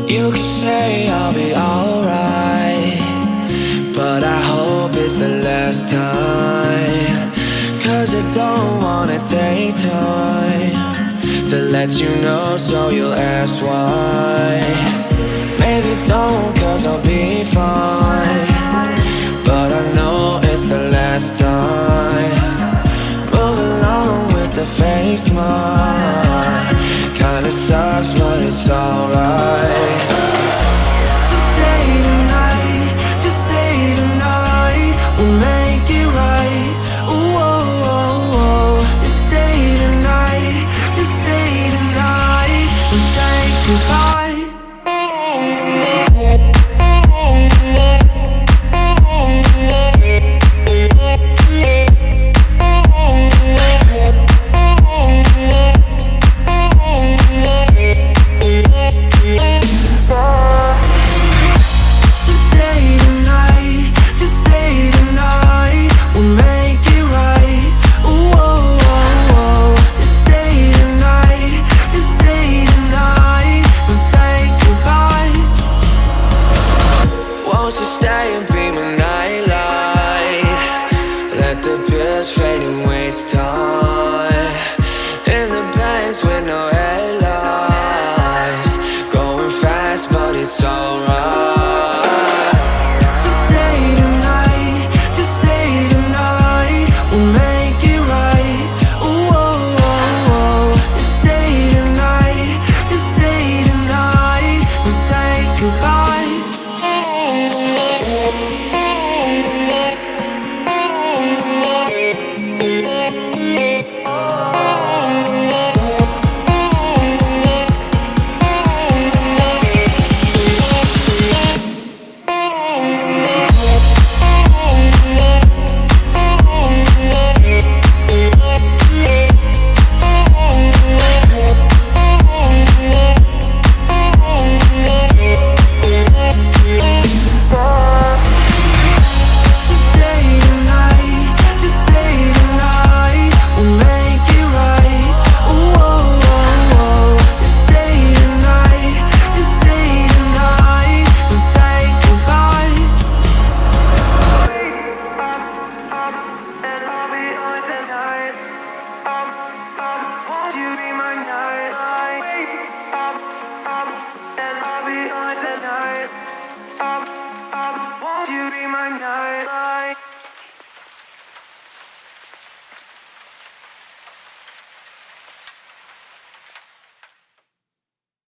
You can say I'll be alright, but I hope it's the last time. 'Cause I don't wanna take time to let you know, so you'll ask why. Maybe don't, 'cause I'll be fine, but I know it's the last time. Move along with the fake smile. Kinda sucks, but it's alright. Just stay the night, just stay the night. We'll make it right. Ooh, oh, oh, oh. Just stay the night, just stay the night. We'll say goodbye. Fade and waste time.